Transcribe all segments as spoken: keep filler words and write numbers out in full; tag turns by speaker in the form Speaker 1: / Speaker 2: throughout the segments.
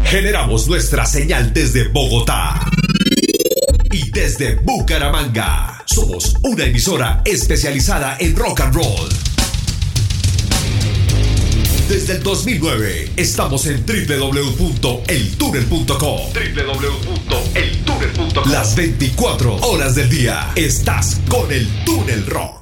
Speaker 1: Generamos nuestra señal desde Bogotá y desde Bucaramanga. Somos una emisora especializada en rock and roll. Desde el dos mil nueve estamos en doble u doble u doble u punto el túnel punto com. doble u doble u doble u punto el túnel punto com. Las veinticuatro horas del día estás con el Túnel Rock.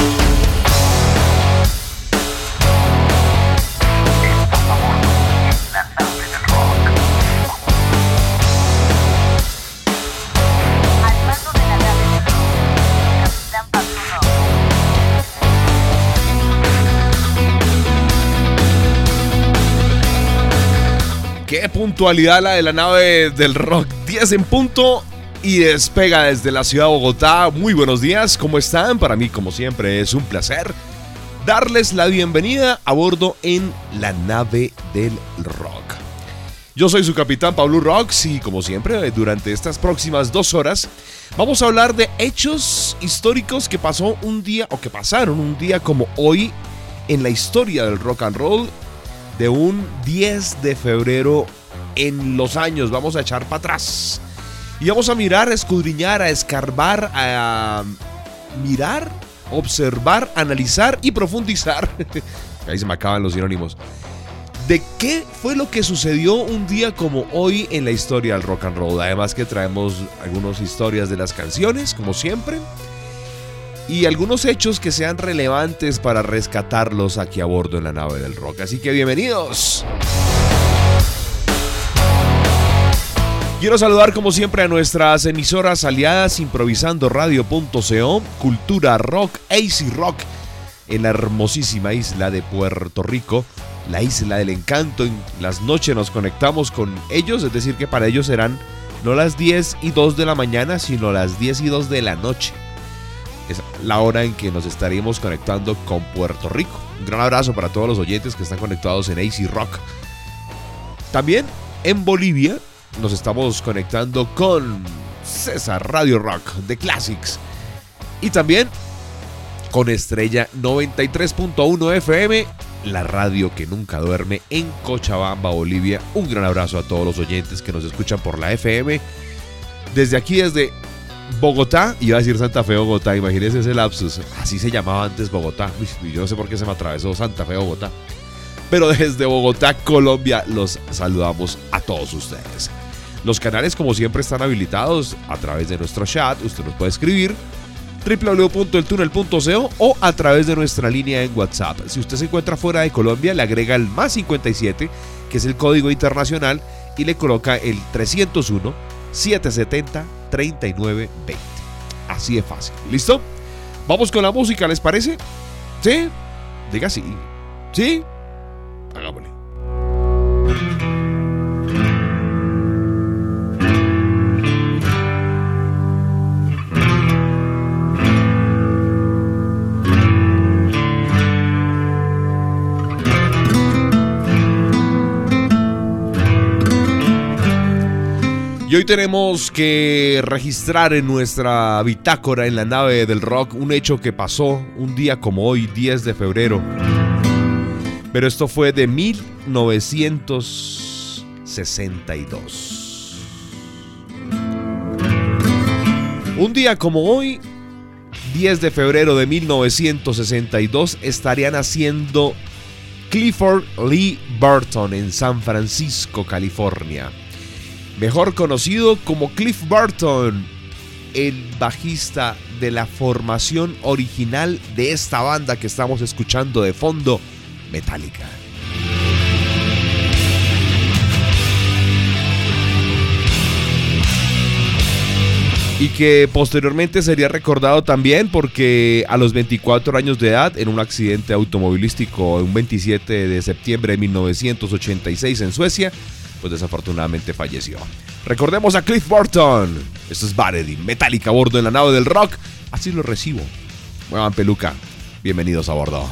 Speaker 2: Qué puntualidad la de la nave del rock. diez en punto y despega desde la ciudad de Bogotá. Muy buenos días, ¿cómo están? Para mí, como siempre, es un placer darles la bienvenida a bordo en la nave del rock. Yo soy su capitán Pablo Rocks y, como siempre, durante estas próximas dos horas vamos a hablar de hechos históricos que pasó un día o que pasaron un día como hoy en la historia del rock and roll. De un diez de febrero en los años, vamos a echar para atrás y vamos a mirar, a escudriñar, a escarbar, a mirar, observar, analizar y profundizar. Ahí se me acaban los sinónimos. ¿De qué fue lo que sucedió un día como hoy en la historia del rock and roll? Además que traemos algunas historias de las canciones, como siempre, y algunos hechos que sean relevantes para rescatarlos aquí a bordo en la nave del rock. Así que bienvenidos. Quiero saludar como siempre a nuestras emisoras aliadas: improvisando radio punto co, Cultura Rock, A C Rock en la hermosísima isla de Puerto Rico, la isla del encanto. En las noches nos conectamos con ellos, es decir que para ellos serán no las diez y dos de la mañana, sino las diez y dos de la noche. Es la hora en que nos estaremos conectando con Puerto Rico. Un gran abrazo para todos los oyentes que están conectados en A C Rock. También en Bolivia nos estamos conectando con César Radio Rock de Classics. Y también con Estrella noventa y tres punto uno F M, la radio que nunca duerme, en Cochabamba, Bolivia. Un gran abrazo a todos los oyentes que nos escuchan por la F M. Desde aquí, desde Bogotá, iba a decir Santa Fe, Bogotá, imagínense ese lapsus, así se llamaba antes Bogotá. Uy, yo no sé por qué se me atravesó Santa Fe, Bogotá. Pero desde Bogotá, Colombia, los saludamos a todos ustedes. Los canales, como siempre, están habilitados a través de nuestro chat. Usted nos puede escribir doble u doble u doble u punto el túnel punto co o a través de nuestra línea en WhatsApp. Si usted se encuentra fuera de Colombia, le agrega el más cincuenta y siete, que es el código internacional, y le coloca el trescientos uno, setecientos setenta, treinta y nueve veinte. Así de fácil. ¿Listo? Vamos con la música, ¿les parece? ¿Sí? Diga sí. ¿Sí? Hagámosle. Y hoy tenemos que registrar en nuestra bitácora en la nave del rock un hecho que pasó un día como hoy, diez de febrero. Pero esto fue de mil novecientos sesenta y dos. Un día como hoy, diez de febrero de mil novecientos sesenta y dos, estaría naciendo Clifford Lee Burton en San Francisco, California. Mejor conocido como Cliff Burton, el bajista de la formación original de esta banda que estamos escuchando de fondo, Metallica. Y que posteriormente sería recordado también porque a los veinticuatro años de edad, en un accidente automovilístico un veintisiete de septiembre de mil novecientos ochenta y seis en Suecia, pues desafortunadamente falleció. Recordemos a Cliff Burton. Esto es Vanity, Metallica a bordo en la nave del rock. Así lo recibo. Muevan peluca. Bienvenidos a bordo.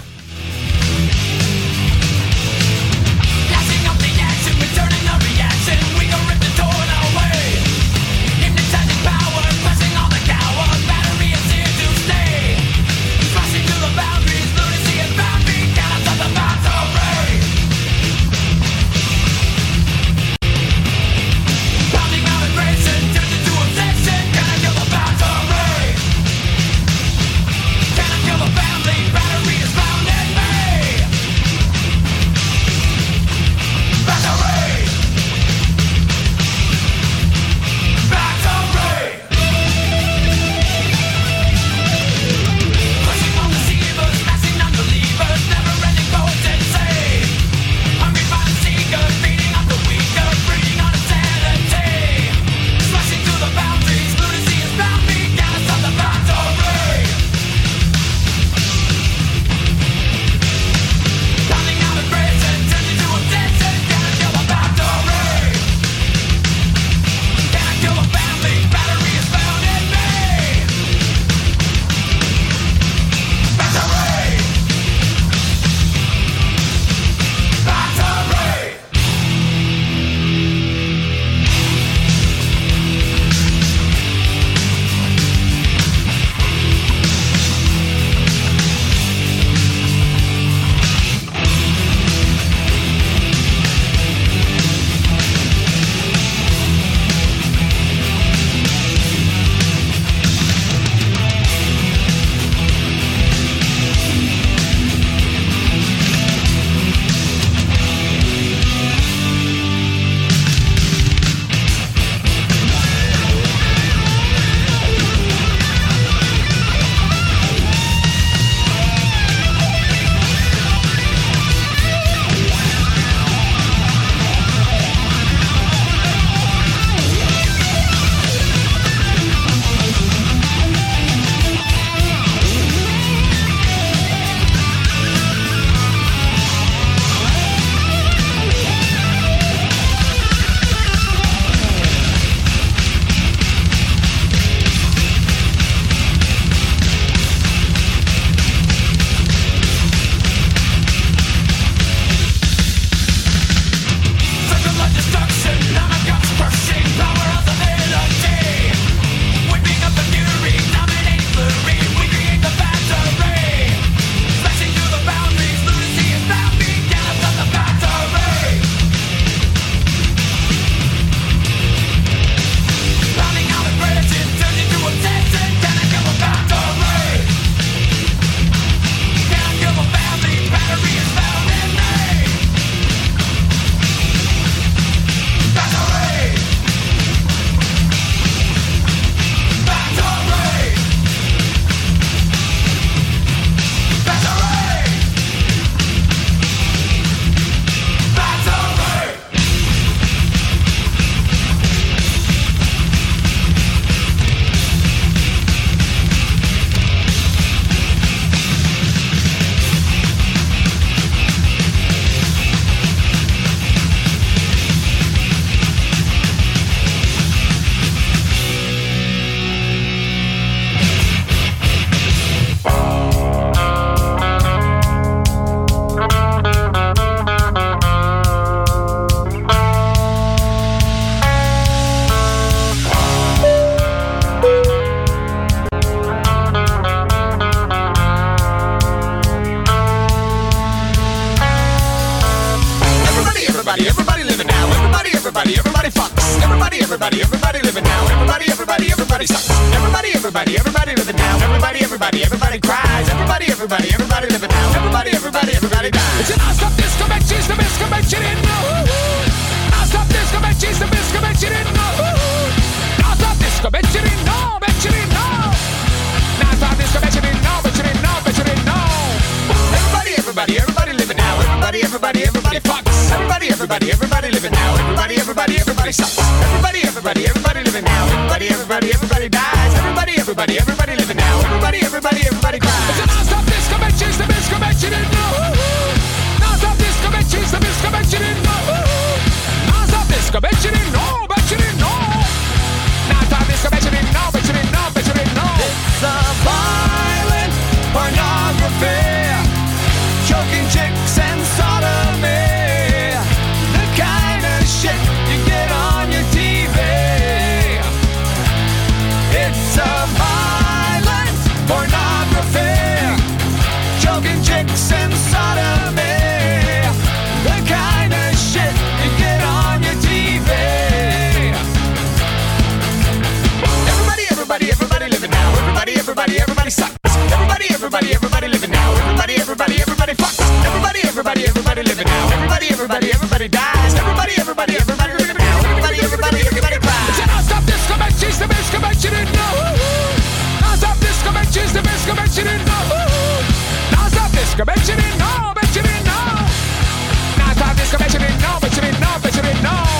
Speaker 3: everybody, everybody living now. Everybody, everybody, everybody fucks. Everybody, everybody, everybody living now. Everybody, everybody, everybody sucks. Everybody, everybody, everybody living now. Everybody, everybody, everybody cries. Everybody, everybody, everybody living now. Everybody, everybody, everybody dies. It's a non-stop disco, bet cheese, the disco, bet you didn't know. Non-stop disco, bet cheese, the disco, bet you didn't know. Non-stop disco, bet you didn't know, bet you didn't know. Non-stop disco, bet you didn't know, bet you didn't know, bet you didn't know. Everybody, everybody, everybody living now. Everybody, everybody, everybody fucks. Everybody, everybody, everybody living now. Everybody, everybody, everybody sucks. Everybody, everybody, everybody living now. Everybody, everybody, everybody dies. Everybody, everybody, everybody living now. Everybody, everybody, everybody cries. It's a non-stop disco, bet cheese, the disco, bet you didn't know. Non-stop disco, bet cheese, the disco, bet you didn't know. Non-stop disco, bet you didn't know, bet you didn't know. Non-stop disco, bet you didn't know, bet you didn't know, bet you didn't know. It's a violent pornography. Choking chicks and sodomy, the kind of shit you get on your T V. It's a violent pornography. Choking chicks and sodomy, the kind of shit you get on your T V. Everybody, everybody, everybody living now. Everybody, everybody, everybody sucks. Everybody, everybody, everybody living now. Everybody, everybody, everybody fucks. Everybody, everybody, everybody living now. Everybody, everybody, everybody dies. Everybody, everybody, everybody living now. Everybody, everybody, everybody cries. It's a non-stop disco, bet cheese, the disco, bet you didn't know. Non-stop disco, bet cheese, the disco, bet you didn't know. Non-stop disco, bet you didn't know, bet you didn't know. Non-stop disco, bet you didn't know, bet you didn't know, bet you didn't know.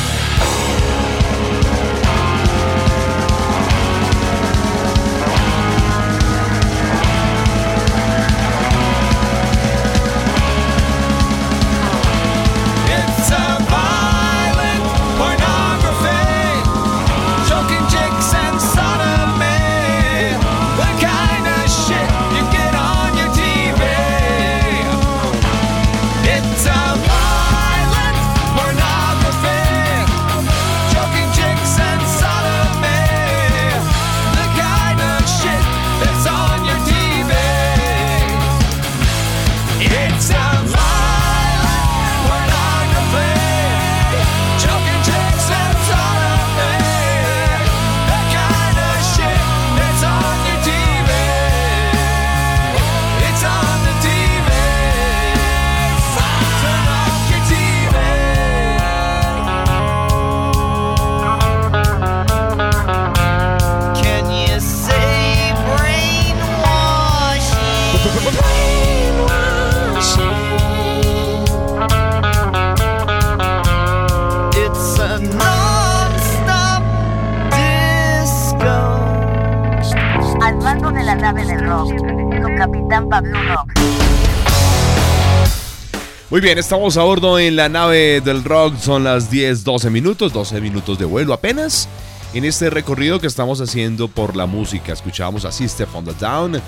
Speaker 2: Muy bien, estamos a bordo en la nave del rock. Son las diez, doce minutos, doce minutos de vuelo apenas. En este recorrido que estamos haciendo por la música, escuchábamos a System of a Down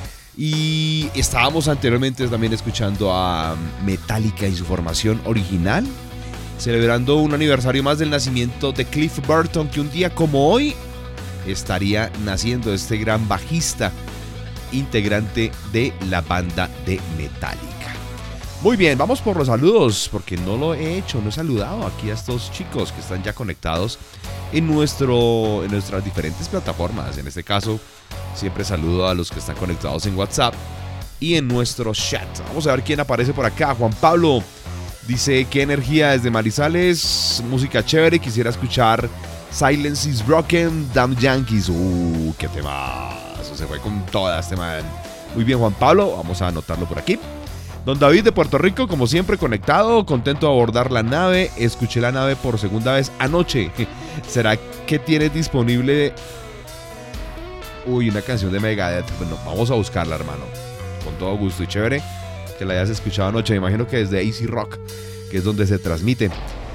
Speaker 2: y estábamos anteriormente también escuchando a Metallica y su formación original, celebrando un aniversario más del nacimiento de Cliff Burton, que un día como hoy estaría naciendo este gran bajista, integrante de la banda de Metallica. Muy bien, vamos por los saludos, porque no lo he hecho, no he saludado aquí a estos chicos que están ya conectados en, nuestro, en nuestras diferentes plataformas. En este caso, siempre saludo a los que están conectados en WhatsApp y en nuestro chat. Vamos a ver quién aparece por acá. Juan Pablo dice: qué energía desde Manizales, música chévere, quisiera escuchar Silence is Broken, Damn Yankees. Uh, qué temazo, se fue con todas este man. Muy bien, Juan Pablo, vamos a anotarlo por aquí. Don David de Puerto Rico, como siempre, conectado, contento de abordar la nave. Escuché la nave por segunda vez anoche. ¿Será que tienes disponible? Uy, una canción de Megadeth. Bueno, vamos a buscarla, hermano. Con todo gusto y chévere que la hayas escuchado anoche. Me imagino que desde Easy Rock, que es donde se transmite.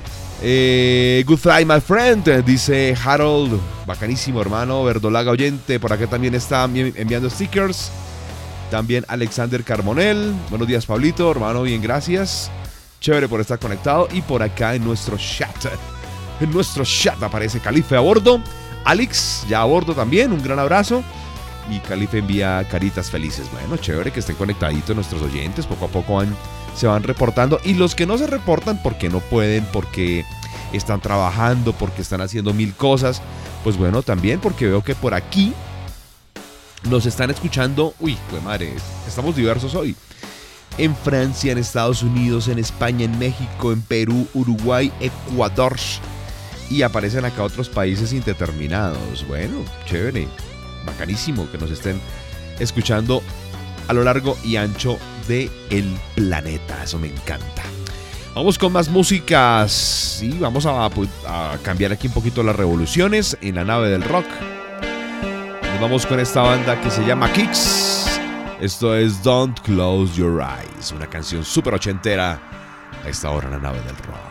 Speaker 2: Eh, good Friday, my friend, dice Harold. Bacanísimo, hermano. Verdolaga oyente, por acá también está enviando stickers. También Alexander Carmonel. Buenos días, Pablito, hermano, bien, gracias. Chévere por estar conectado. Y por acá en nuestro chat, en nuestro chat aparece Calife a bordo. Alex ya a bordo también, un gran abrazo. Y Calife envía caritas felices. Bueno, chévere que estén conectaditos nuestros oyentes. Poco a poco van se van reportando, y los que no se reportan porque no pueden, porque están trabajando, porque están haciendo mil cosas, pues bueno, también porque veo que por aquí nos están escuchando. Uy, pues madre, estamos diversos hoy. En Francia, en Estados Unidos, en España, en México, en Perú, Uruguay, Ecuador. Y aparecen acá otros países indeterminados. Bueno, chévere, bacanísimo que nos estén escuchando a lo largo y ancho del planeta. Eso me encanta. Vamos con más músicas. Sí, vamos a, a cambiar aquí un poquito las revoluciones en la nave del rock. Nos vamos con esta banda que se llama Kicks. Esto es Don't Close Your Eyes, una canción súper ochentera a esta hora en la nave del rock.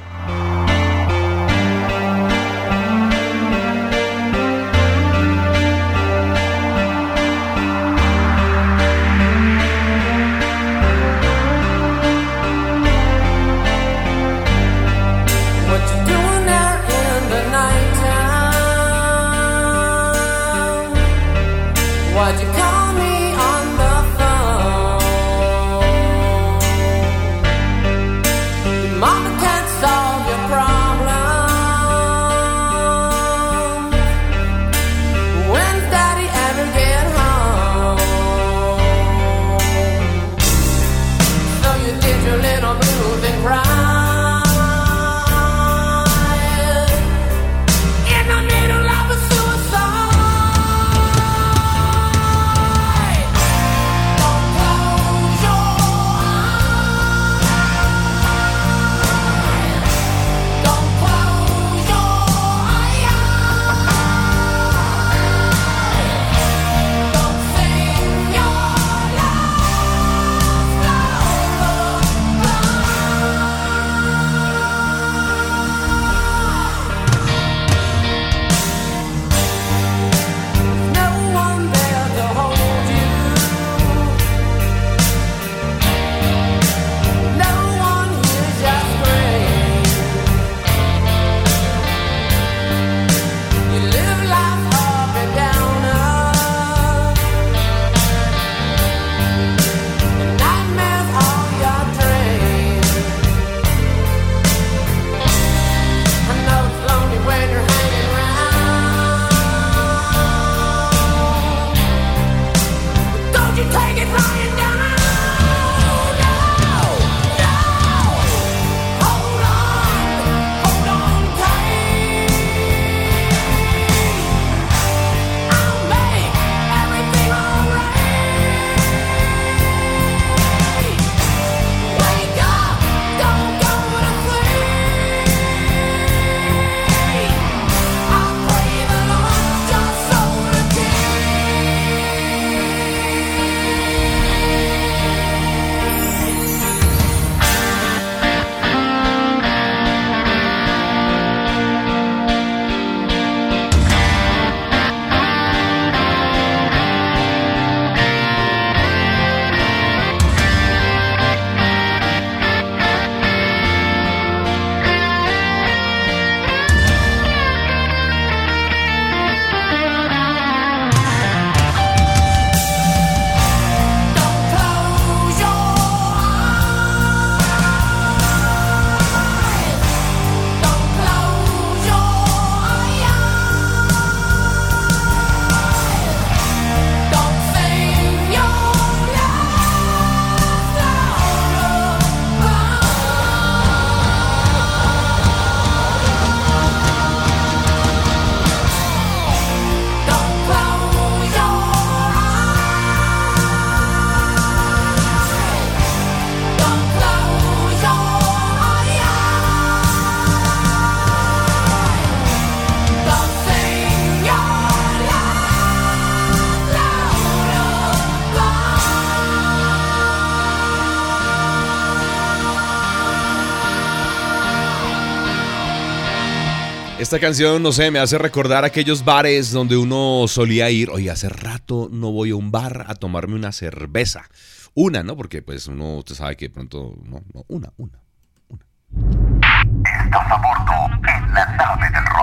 Speaker 2: Esta canción, no sé, me hace recordar aquellos bares donde uno solía ir. Oye, hace rato no voy a un bar a tomarme una cerveza. Una, ¿no? Porque pues uno, usted sabe que de pronto, no, no, una, una, una.
Speaker 4: Estás a bordo en la nave del rock.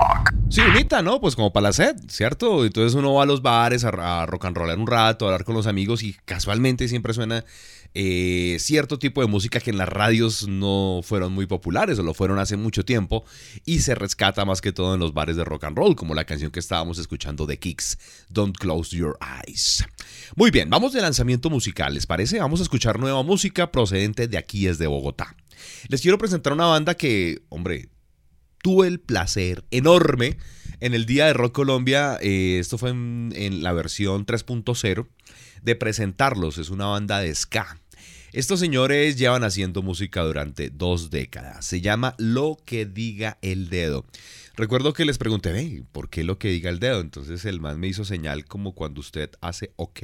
Speaker 2: Sí, unita, ¿no? Pues como para la sed, ¿cierto? Entonces uno va a los bares a, a rock and rollar un rato, a hablar con los amigos y casualmente siempre suena eh, cierto tipo de música que en las radios no fueron muy populares o lo fueron hace mucho tiempo y se rescata más que todo en los bares de rock and roll, como la canción que estábamos escuchando de Kicks, Don't Close Your Eyes. Muy bien, vamos de lanzamiento musical, ¿les parece? Vamos a escuchar nueva música procedente de aquí, desde Bogotá. Les quiero presentar una banda que, hombre, tuve el placer enorme en el Día de Rock Colombia, eh, esto fue en, en la versión tres punto cero, de presentarlos. Es una banda de ska. Estos señores llevan haciendo música durante dos décadas. Se llama Lo que diga el dedo. Recuerdo que les pregunté, hey, ¿por qué lo que diga el dedo? Entonces el man me hizo señal como cuando usted hace ok,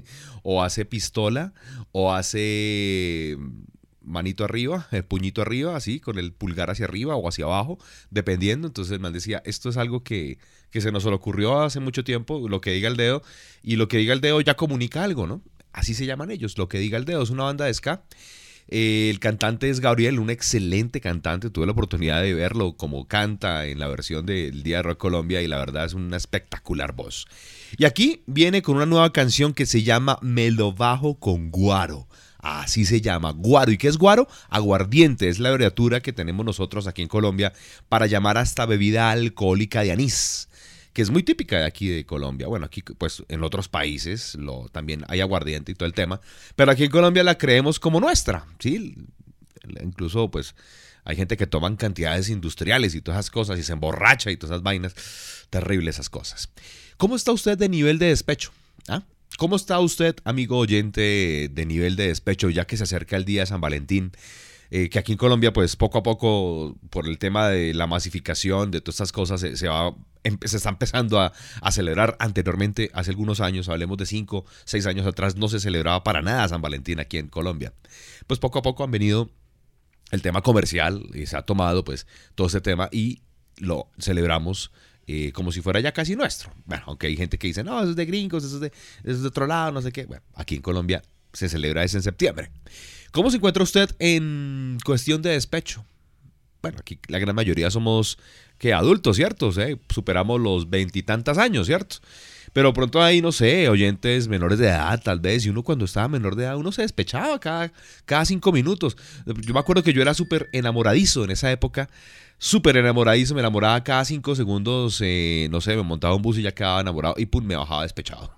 Speaker 2: o hace pistola, o hace manito arriba, el puñito arriba, así, con el pulgar hacia arriba o hacia abajo, dependiendo. Entonces el man decía, esto es algo que, que se nos ocurrió hace mucho tiempo, lo que diga el dedo, y lo que diga el dedo ya comunica algo, ¿no? Así se llaman ellos, Lo que diga el dedo, es una banda de ska. Eh, el cantante es Gabriel, un excelente cantante, tuve la oportunidad de verlo como canta en la versión del Día de Rock Colombia y la verdad es una espectacular voz. Y aquí viene con una nueva canción que se llama Me lo bajo con guaro. Así se llama, guaro. ¿Y qué es guaro? Aguardiente, es la abreviatura que tenemos nosotros aquí en Colombia para llamar a esta bebida alcohólica de anís, que es muy típica de aquí de Colombia. Bueno, aquí pues en otros países lo, también hay aguardiente y todo el tema, pero aquí en Colombia la creemos como nuestra, ¿sí? Incluso pues hay gente que toman cantidades industriales y todas esas cosas y se emborracha y todas esas vainas, terribles esas cosas. ¿Cómo está usted de nivel de despecho? ¿Ah? ¿Cómo está usted, amigo oyente, de nivel de despecho, ya que se acerca el día de San Valentín? Eh, que aquí en Colombia, pues poco a poco, por el tema de la masificación, de todas estas cosas, se, se, va, se está empezando a, a celebrar. Anteriormente, hace algunos años, hablemos de cinco, seis años atrás, no se celebraba para nada San Valentín aquí en Colombia. Pues poco a poco han venido el tema comercial y se ha tomado pues todo este tema y lo celebramos Eh, como si fuera ya casi nuestro. Bueno, aunque hay gente que dice, no, eso es de gringos, eso es de, eso es de otro lado, no sé qué. Bueno, aquí en Colombia se celebra eso en septiembre. ¿Cómo se encuentra usted en cuestión de despecho? Bueno, aquí la gran mayoría somos que adultos, ¿cierto? ¿Eh? Superamos los veintitantos años, ¿cierto? Pero pronto hay, no sé, oyentes menores de edad, tal vez, y uno cuando estaba menor de edad, uno se despechaba cada, cada cinco minutos. Yo me acuerdo que yo era súper enamoradizo en esa época, súper enamoradizo, me enamoraba cada cinco segundos, eh, no sé, me montaba un bus y ya quedaba enamorado y pum, me bajaba despechado.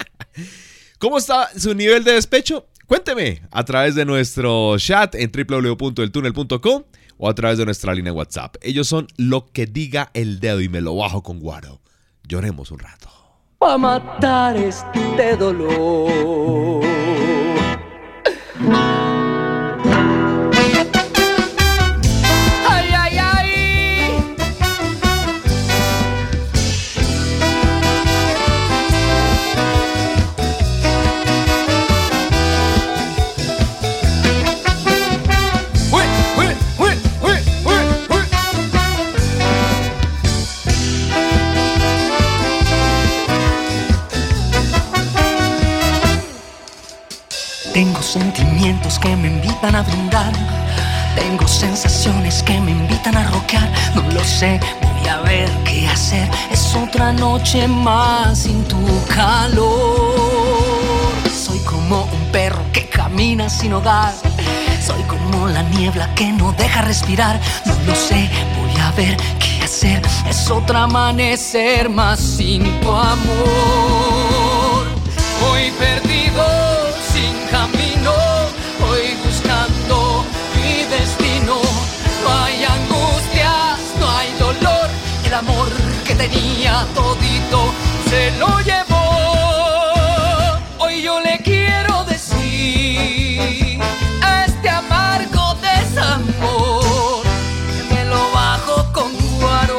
Speaker 2: ¿Cómo está su nivel de despecho? Cuénteme a través de nuestro chat en doble u doble u doble u punto el túnel punto com o a través de nuestra línea WhatsApp. Ellos son Lo que diga el dedo y me lo bajo con guaro. Lloremos un rato.
Speaker 4: Pa' matar este dolor. Tengo sentimientos que me invitan a brindar. Tengo sensaciones que me invitan a rockear. No lo sé, voy a ver qué hacer. Es otra noche más sin tu calor. Soy como un perro que camina sin hogar. Soy como la niebla que no deja respirar. No lo sé, voy a ver qué hacer. Es otro amanecer más sin tu amor. Hoy perdido sin camino, voy buscando mi destino. No hay angustias, no hay dolor. El amor que tenía todito se lo llevó. Hoy yo le quiero decir a este amargo desamor que me lo bajo con guaro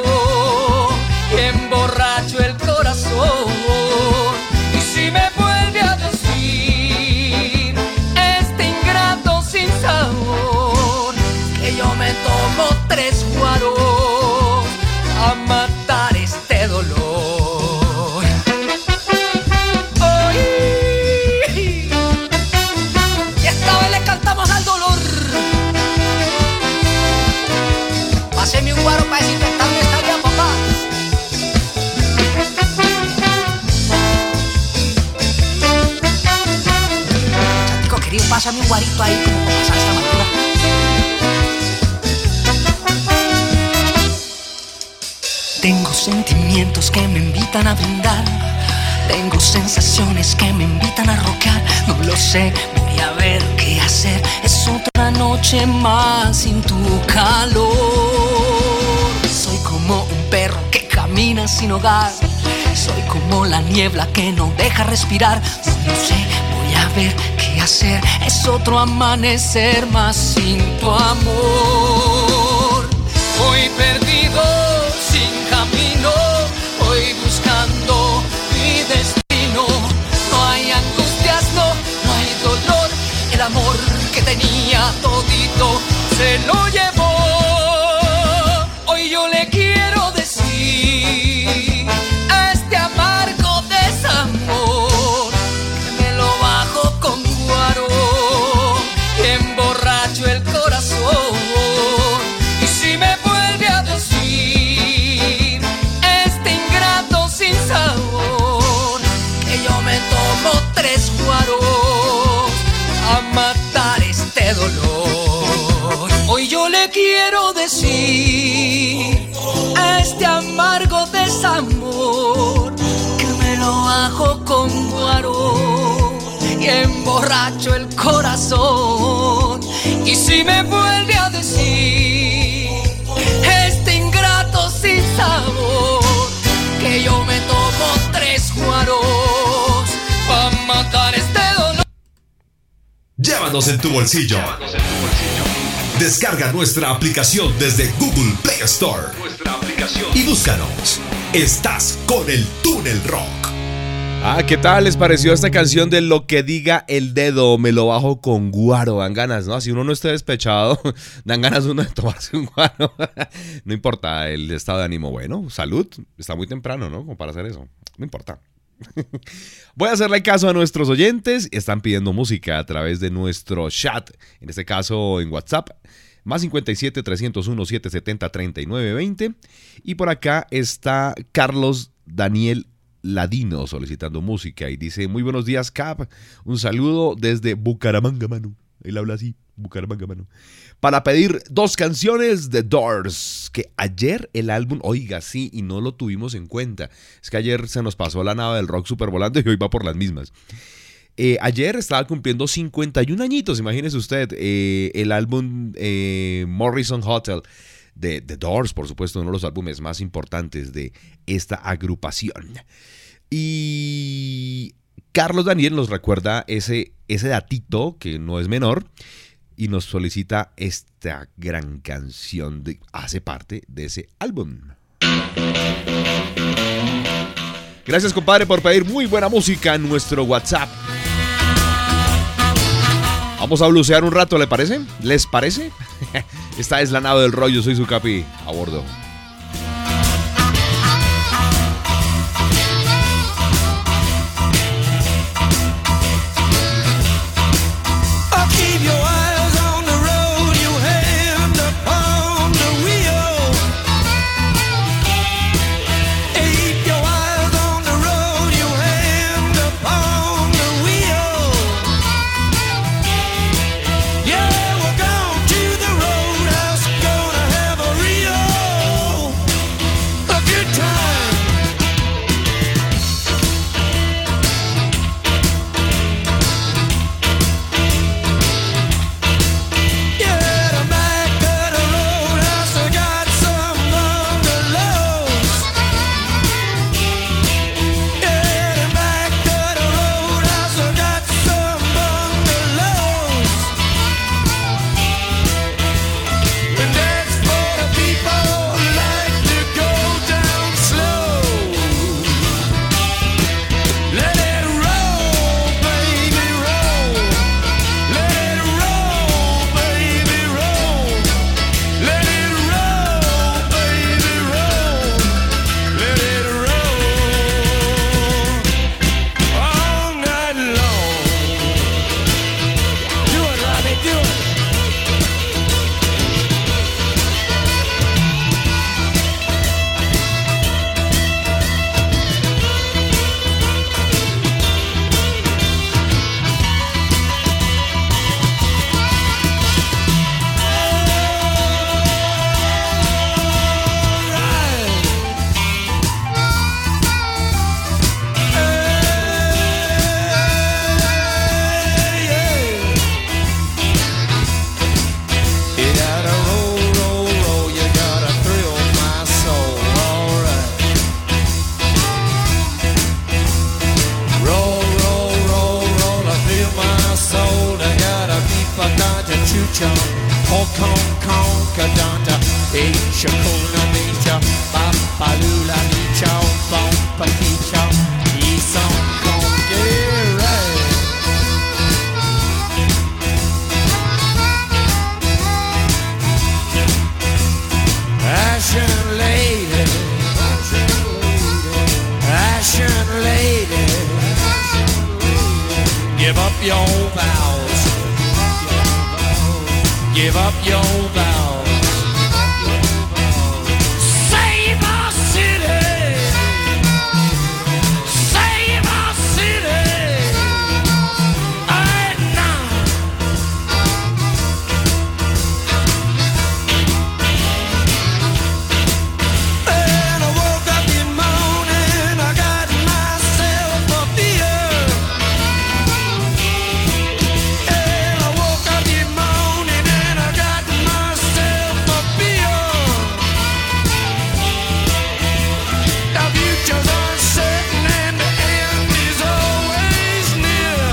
Speaker 4: y emborracho el corazón. Y si me vuelve a decir pásame un guarito ahí como para pasar esta amargura. Tengo sentimientos que me invitan a brindar. Tengo sensaciones que me invitan a rockear. No lo sé, voy a ver qué hacer. Es otra noche más sin tu calor. Soy como un perro que camina sin hogar. Soy como la niebla que no deja respirar. No lo sé, voy a ver qué hacer. Es otro amanecer más sin tu amor. Hoy perdido, sin camino, voy buscando mi destino. No hay angustias, no, no hay dolor. El amor que tenía todito se lo llevó. Hoy yo le quiero decir a este amargo desamor que me lo bajo con guaro y emborracho el corazón. Y si me vuelve a decir este ingrato sin sabor, que yo me tomo tres guaros a matar este dolor. Hoy yo le quiero decir a este amargo desamor que me lo bajo con guaro y emborracho el corazón. Y si me vuelve a decir este ingrato sin sabor, que yo me tomo tres guaros para matar este dolor.
Speaker 1: Llévanos en tu bolsillo. Descarga nuestra aplicación desde Google Play Store. Nuestra aplicación. Y búscanos. Estás con el Túnel Rock.
Speaker 2: Ah, ¿qué tal les pareció esta canción de Lo que diga el dedo? Me lo bajo con guaro. Dan ganas, ¿no? Si uno no esté despechado, dan ganas uno de tomarse un guaro. No importa el estado de ánimo. Bueno, salud. Está muy temprano, ¿no? Como para hacer eso. No importa. Voy a hacerle caso a nuestros oyentes. Están pidiendo música a través de nuestro chat. En este caso en WhatsApp. Más cincuenta y siete, trescientos uno, setecientos setenta, treinta y nueve veinte. Y por acá está Carlos Daniel Ladino solicitando música. Y dice: muy buenos días, Cap. Un saludo desde Bucaramanga, mano. Él habla así, Bucaramanga, mano. Para pedir dos canciones de Doors, que ayer el álbum, oiga, sí, y no lo tuvimos en cuenta. Es que ayer se nos pasó la nave del rock super volando y hoy va por las mismas. Eh, ayer estaba cumpliendo cincuenta y un añitos, imagínese usted, eh, el álbum eh, Morrison Hotel de The Doors, por supuesto, uno de los álbumes más importantes de esta agrupación. Y Carlos Daniel nos recuerda ese, ese datito que no es menor. Y nos solicita esta gran canción, de, hace parte de ese álbum. Gracias, compadre, por pedir muy buena música en nuestro WhatsApp. Vamos a blusear un rato, ¿le parece? ¿Les parece? Esta es la nave del rollo, soy su capi, a bordo.
Speaker 5: Yeah, we're going to the roadhouse, gonna have a real
Speaker 3: Shakuna Beach, Papalula Beach, Bomba Beach, East on Come Get Right. Ashen lady, Ashen lady, give up your vows, give up your vows. Save our city, save our city, right now. And I woke up this morning, I got myself a beer. And I woke up this morning and I got myself a beer. The future's uncertain and the end is always near.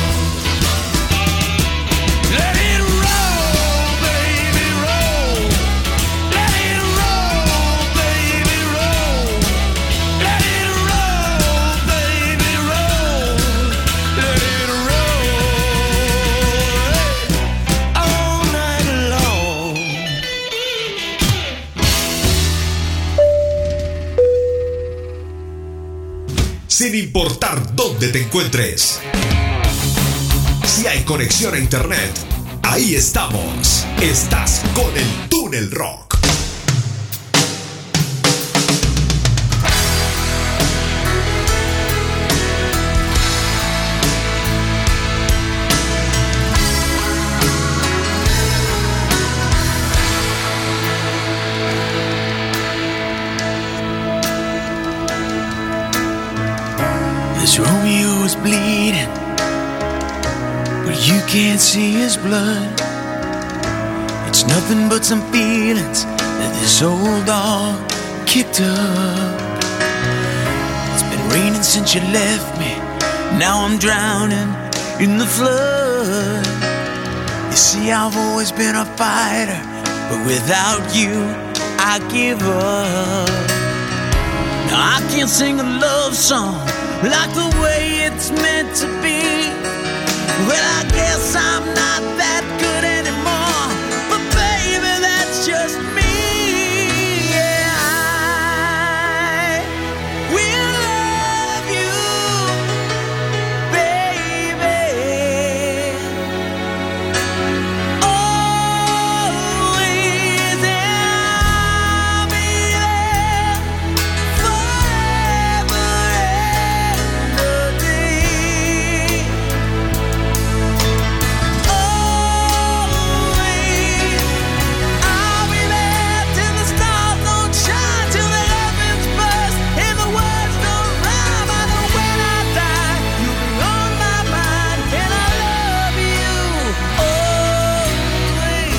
Speaker 3: Let it roll, baby, roll. Let it roll, baby, roll. Let it roll, baby, roll. Let it roll all night long.
Speaker 1: Sin importar dónde te encuentres. Si hay conexión a internet, ahí estamos. Estás con el Túnel Rock.
Speaker 3: This Romeo is bleeding, but you can't see his blood. It's nothing but some feelings that this old dog kicked up. It's been raining since you left me, now I'm drowning in the flood. You see, I've always been a fighter, but without you, I give up. Now I can't sing a love song like the way it's meant to be. Well, I guess I'm not that good anymore, but baby, that's just me. Yeah, I will love you, baby, always, and I'll be there forever and a day. Always, I'll be there till the stars don't shine, till the heavens burst and the words don't rhyme. I know when I die, you'll be on my mind, and I love you always.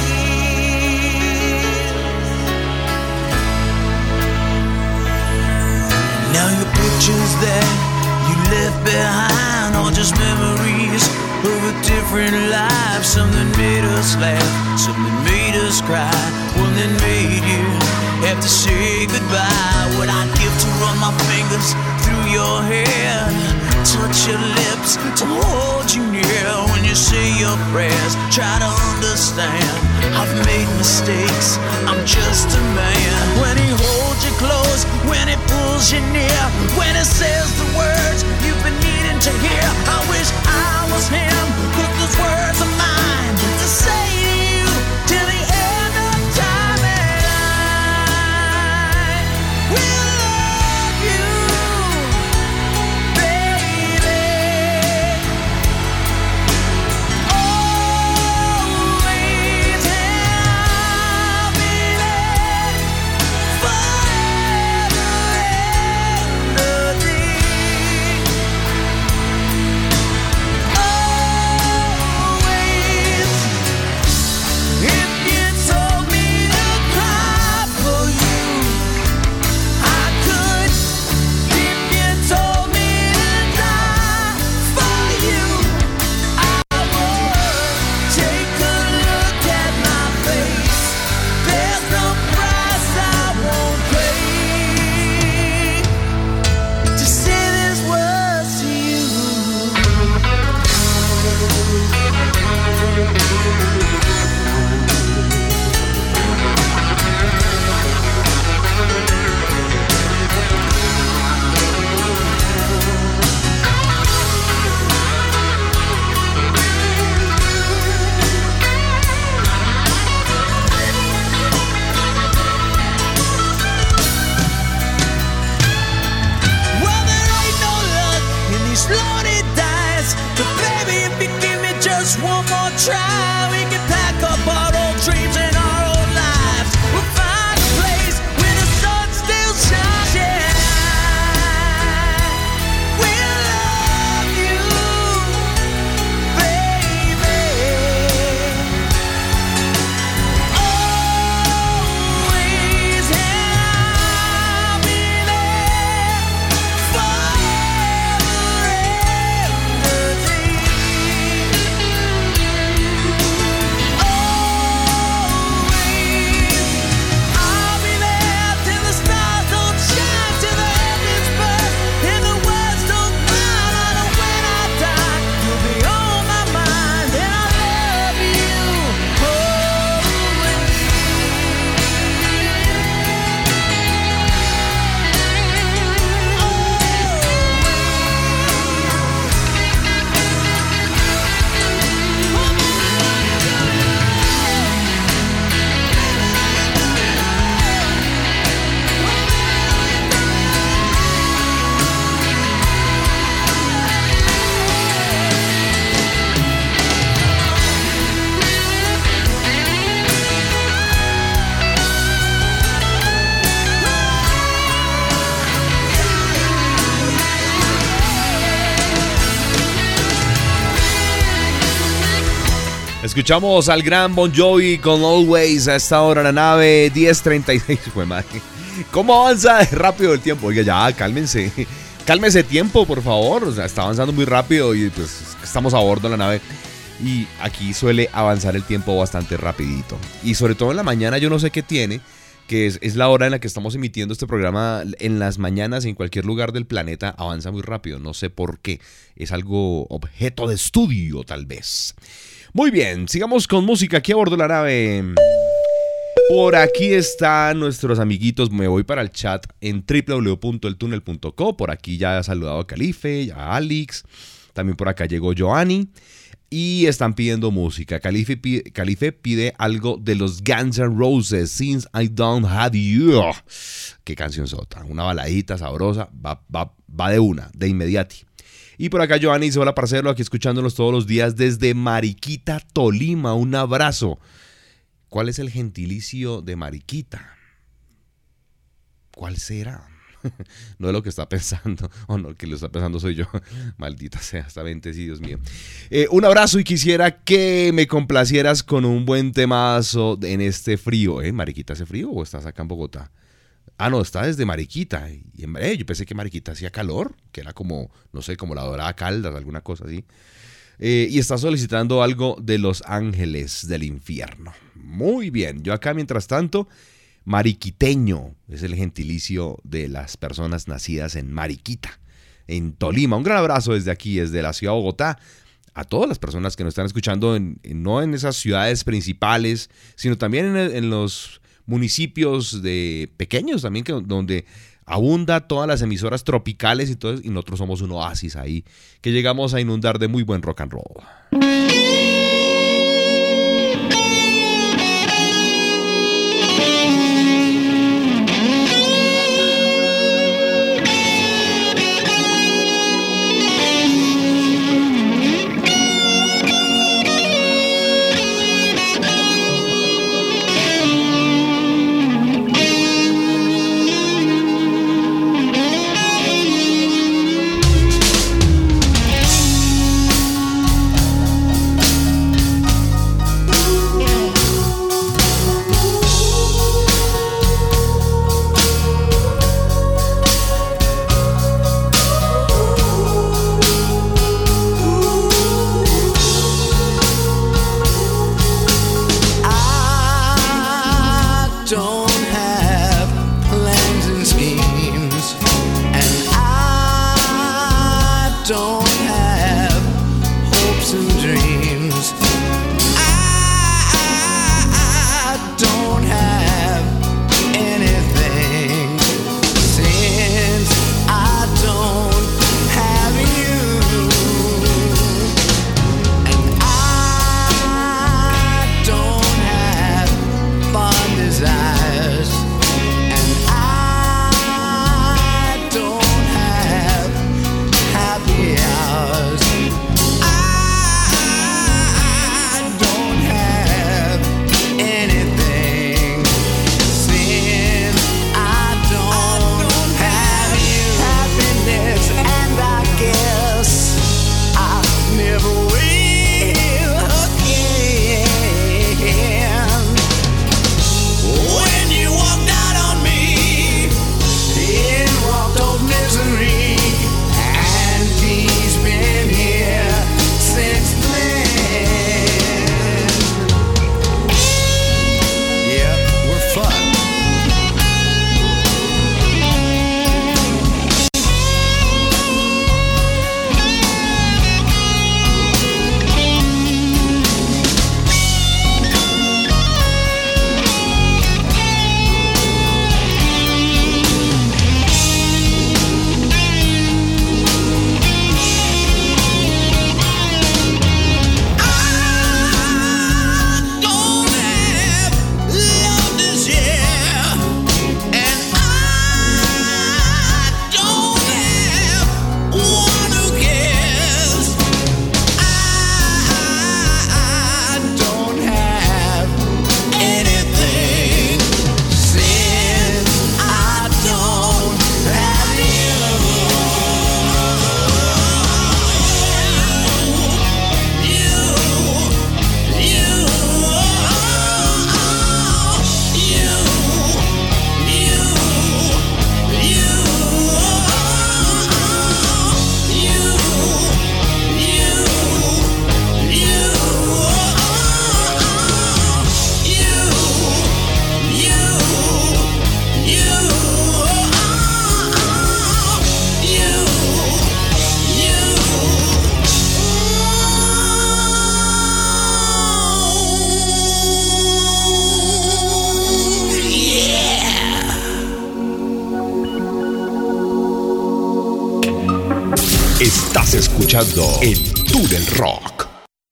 Speaker 3: Now your pictures that you left behind are just memories of a different life. Something made us laugh, something made us cry, one that made you have to say goodbye. What I'd give to run my fingers through your hair, touch your lips, to hold you near. When you say your prayers, try to understand, I've made mistakes, I'm just a man. When he holds you close, when he pulls you near, when he says the words you've been needing to hear, I wish I was him, 'cause those words are mine to say to you till the end of time. And I will love you, baby, always, and I'll be there
Speaker 5: just one more try, we can pack up our old dreams and our old lives. We'll find a place where the sun still shines. We'll love you, baby. Always, and I'll be there forever and a day. I'll be there till the stars don't shine, till the heavens burst and the words don't cry. And when I die, you'll be on my mind, and I love you always.
Speaker 2: Escuchamos al gran Bon Jovi con Always a esta hora en la nave diez treinta y seis. Fue madre. ¿Cómo avanza de rápido el tiempo? Oiga, ya, cálmense. Cálmense tiempo, por favor. O sea, está avanzando muy rápido y pues estamos a bordo de la nave. Y aquí suele avanzar el tiempo bastante rapidito. Y sobre todo en la mañana, yo no sé qué tiene, que es, es la hora en la que estamos emitiendo este programa. En las mañanas, en cualquier lugar del planeta, avanza muy rápido. No sé por qué. Es algo objeto de estudio, tal vez. Muy bien, sigamos con música aquí a bordo de la nave. Por aquí están nuestros amiguitos. Me voy para el chat en doble u doble u doble u punto el túnel punto co. Por aquí ya he saludado a Calife, a Alex. También por acá llegó Joanny. Y están pidiendo música. Calife pide, Calife pide algo de los Guns N' Roses, Since I Don't Have You. Qué canción sota. Una baladita sabrosa. Va, va, va de una, de inmediati. Y por acá Joanny dice: hola parcero, aquí escuchándolos todos los días desde Mariquita, Tolima. Un abrazo. ¿Cuál es el gentilicio de Mariquita? ¿Cuál será? No es lo que está pensando. O no, el que lo está pensando soy yo. Maldita sea, esta mente, sí, Dios mío. Eh, un abrazo y quisiera que me complacieras con un buen temazo en este frío. ¿Eh? ¿Mariquita hace frío o estás acá en Bogotá? Ah, no, está desde Mariquita. Y, eh, yo pensé que Mariquita hacía calor, que era como, no sé, como la Dorada Caldas, alguna cosa así. Eh, y está solicitando algo de Los Ángeles del Infierno. Muy bien, yo acá mientras tanto, mariquiteño es el gentilicio de las personas nacidas en Mariquita, en Tolima. Un gran abrazo desde aquí, desde la ciudad de Bogotá, a todas las personas que nos están escuchando, en, en, no en esas ciudades principales, sino también en, en los municipios de pequeños también, que, donde abunda todas las emisoras tropicales y todo, y nosotros somos un oasis ahí, que llegamos a inundar de muy buen rock and roll.
Speaker 1: Estás escuchando el Túnel Rock.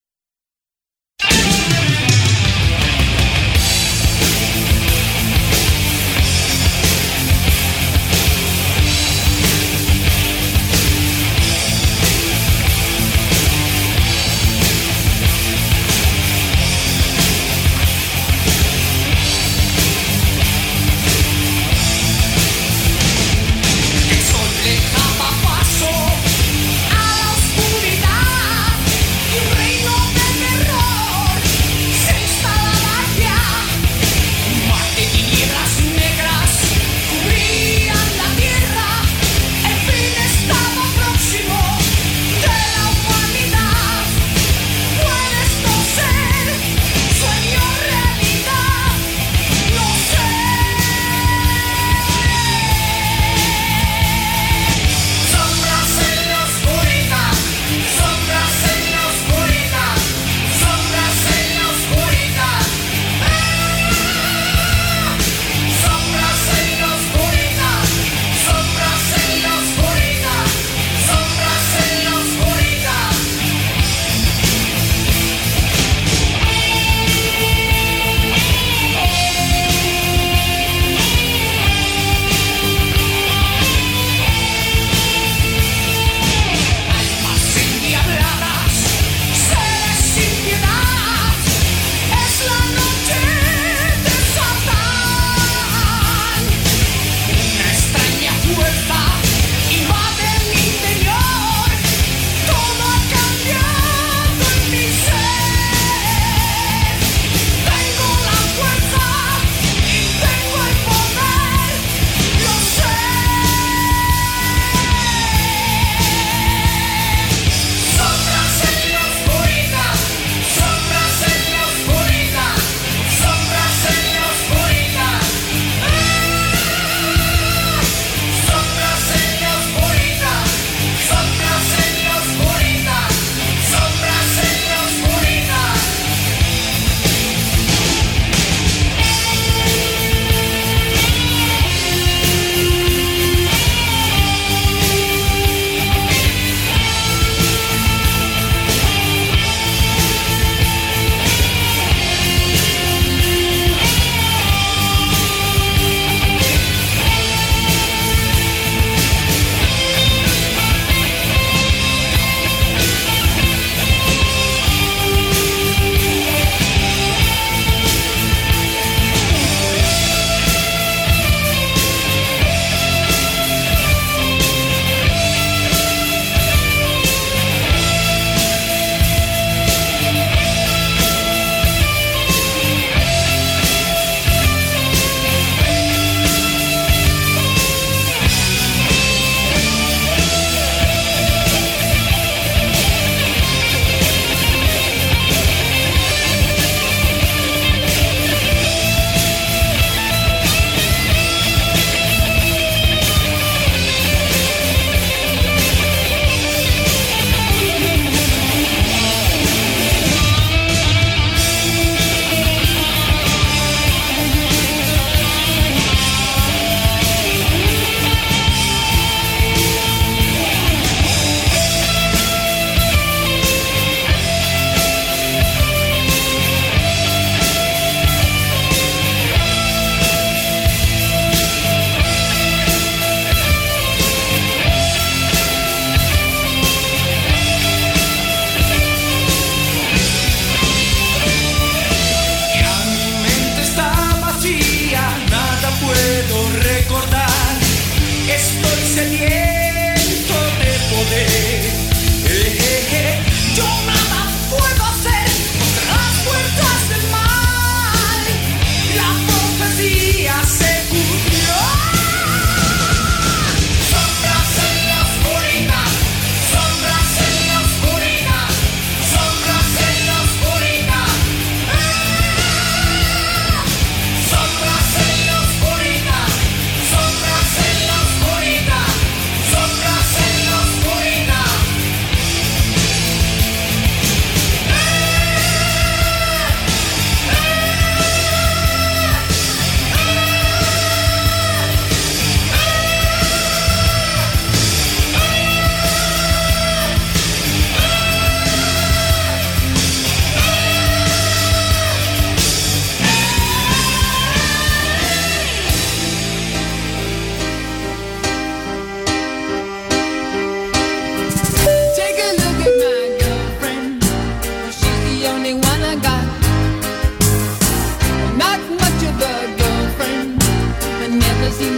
Speaker 6: El sol le daba paso a la oscuridad y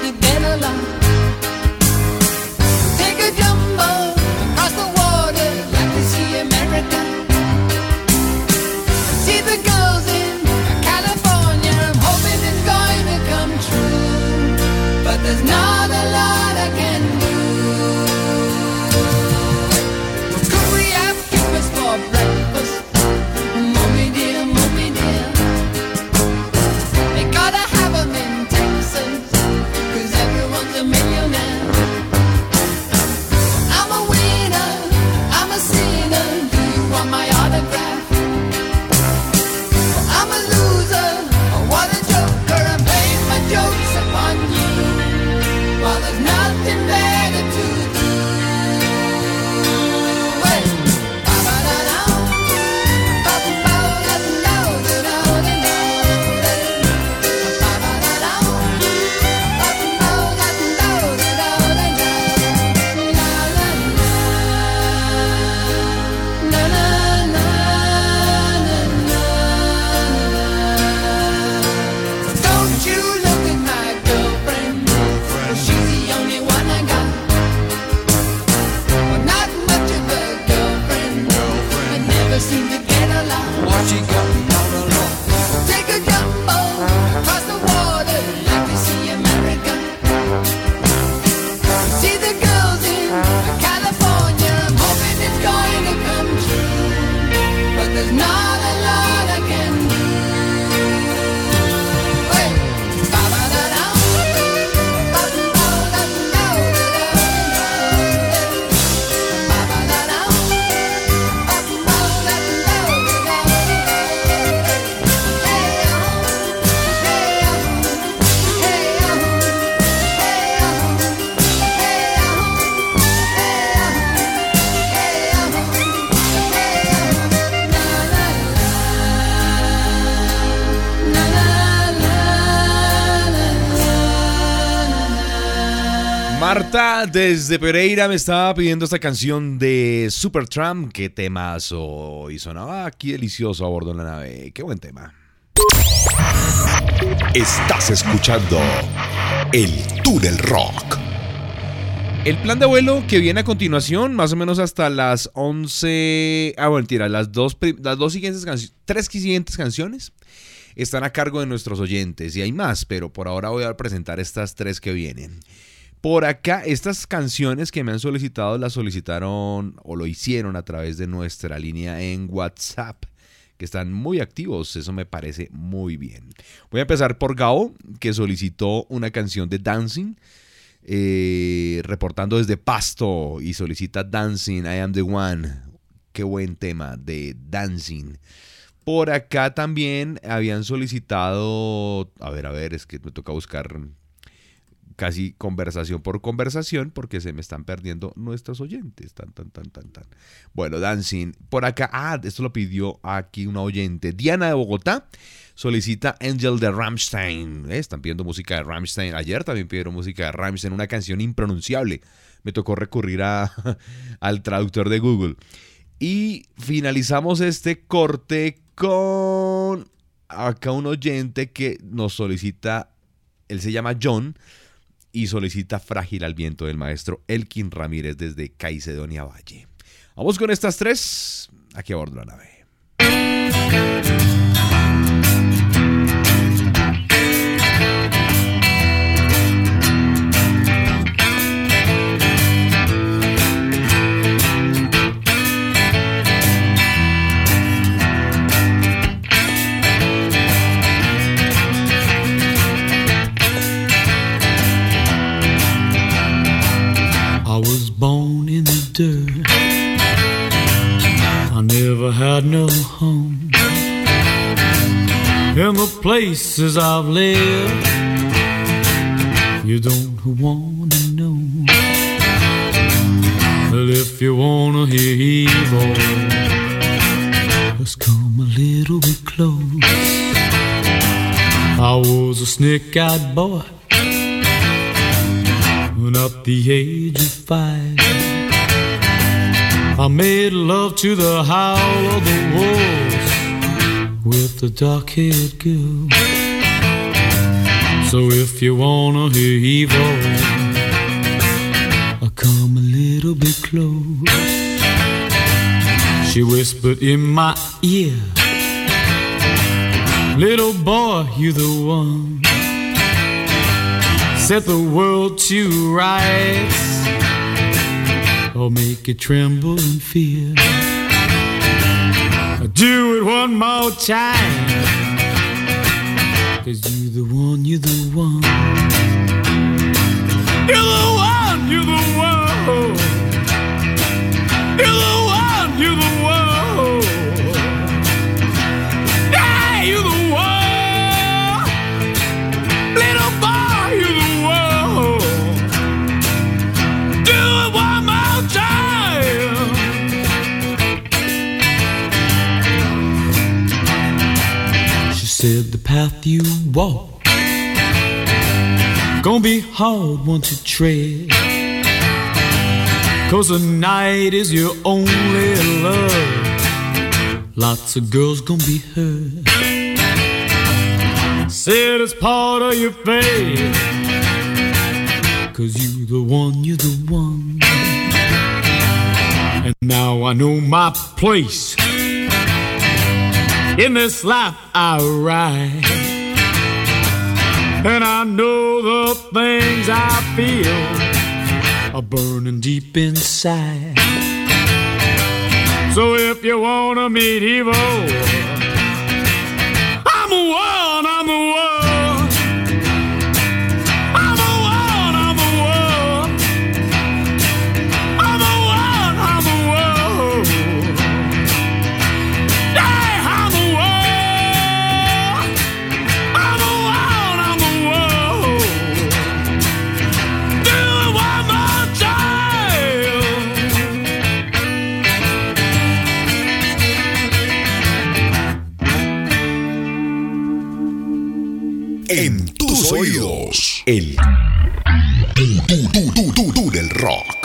Speaker 4: to get along. Take a jumbo across the water like to see America. See the girls in California, I'm hoping it's going to come true. But there's not a lot I can do. Well, could we have kippers for breakfast? Mommy dear, mommy dear. They gotta have them in Texas, 'cause everyone's a millionaire. I'm a winner, I'm a sinner. Do you want my autograph? I'm a loser, what a joker. I'm playing my jokes upon you. Well, there's nothing better to do. Hey, ba-ba-da-da, ba-ba-da-da-da-da-da-da, ba-ba-da-da, ba-ba-da-da-da-da-da-da, na-na-na-na-na-na-na. Don't you look at my girlfriend, 'cause she's the only one I got. Well, not much of a girlfriend, I never seem to get along. What she got not along? Take a jumbo across the water like to see America. See the girls in California, I'm hoping it's going to come true. But there's not a lot I can do. Hey, ba-ba-da-da, ba-ba-da-da-da-da-da, ba-ba-da-da,
Speaker 2: Marta desde Pereira me estaba pidiendo esta canción de Supertramp. Qué temazo. Y sonaba aquí delicioso a bordo de la nave. Qué buen tema.
Speaker 1: Estás escuchando el Túnel Rock.
Speaker 2: El plan de vuelo que viene a continuación, más o menos hasta las once. Ah, bueno, mentira, las dos, las dos siguientes canciones, tres siguientes canciones están a cargo de nuestros oyentes. Y hay más, pero por ahora voy a presentar estas tres que vienen. Por acá, estas canciones que me han solicitado las solicitaron o lo hicieron a través de nuestra línea en WhatsApp, que están muy activos, eso me parece muy bien. Voy a empezar por Gao, que solicitó una canción de Dancing, eh, reportando desde Pasto, y solicita Dancing, I Am The One. Qué buen tema de Dancing. Por acá también habían solicitado, a ver, a ver, es que me toca buscar casi conversación por conversación porque se me están perdiendo nuestros oyentes. Tan, tan, tan, tan, tan. Bueno, Dancing. Por acá, ah, esto lo pidió aquí una oyente. Diana de Bogotá solicita Angel de Rammstein. ¿Eh? Están pidiendo música de Rammstein. Ayer también pidieron música de Rammstein, una canción impronunciable. Me tocó recurrir a, al traductor de Google. Y finalizamos este corte con acá un oyente que nos solicita, él se llama John, y solicita Frágil al viento del maestro Elkin Ramírez desde Caicedonia Valle. Vamos con estas tres aquí a bordo de la nave.
Speaker 6: I was born in the dirt. I never had no home. In the places I've lived, you don't wanna know. Well, if you wanna hear evil, just come a little bit close. I was a snake-eyed boy at the age of five. I made love to the howl of the wolves with the dark-haired girl. So if you wanna hear evil, I'll come a little bit close. She whispered in my ear, little boy, you the one. Set the world to rights, or make it tremble in fear. Do it one more time, 'cause you the one, you the one. You're the one, you're the one. You're the one, you're the one. Yeah, you're the one. Little boy, you're the one. Do it one more time. She said the path you walk gonna be hard one to tread, 'cause the night is your only love. Lots of girls gonna be hurt. Said it's part of your fate, 'cause you the one, you the one. And now I know my place in this life I ride, and I know the things I feel are burning deep inside. So if you wanna meet evil, I'm the one, I'm the one. I'm the one, I'm the one. I'm the one, I'm the one. Yeah, I'm the one. I'm the one, I'm the one. Do it one more time.
Speaker 1: En tus oídos, el tú, tú, tú, tú, tú, tú del rock.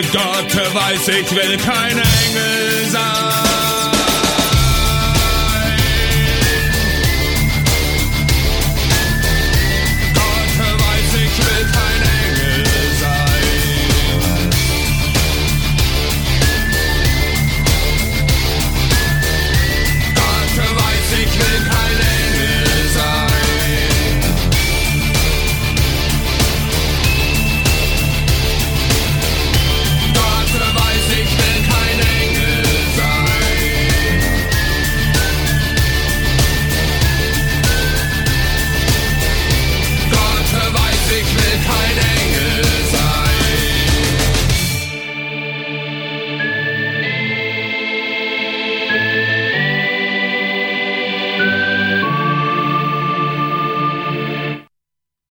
Speaker 6: Gott weiß, ich will kein Engel sein.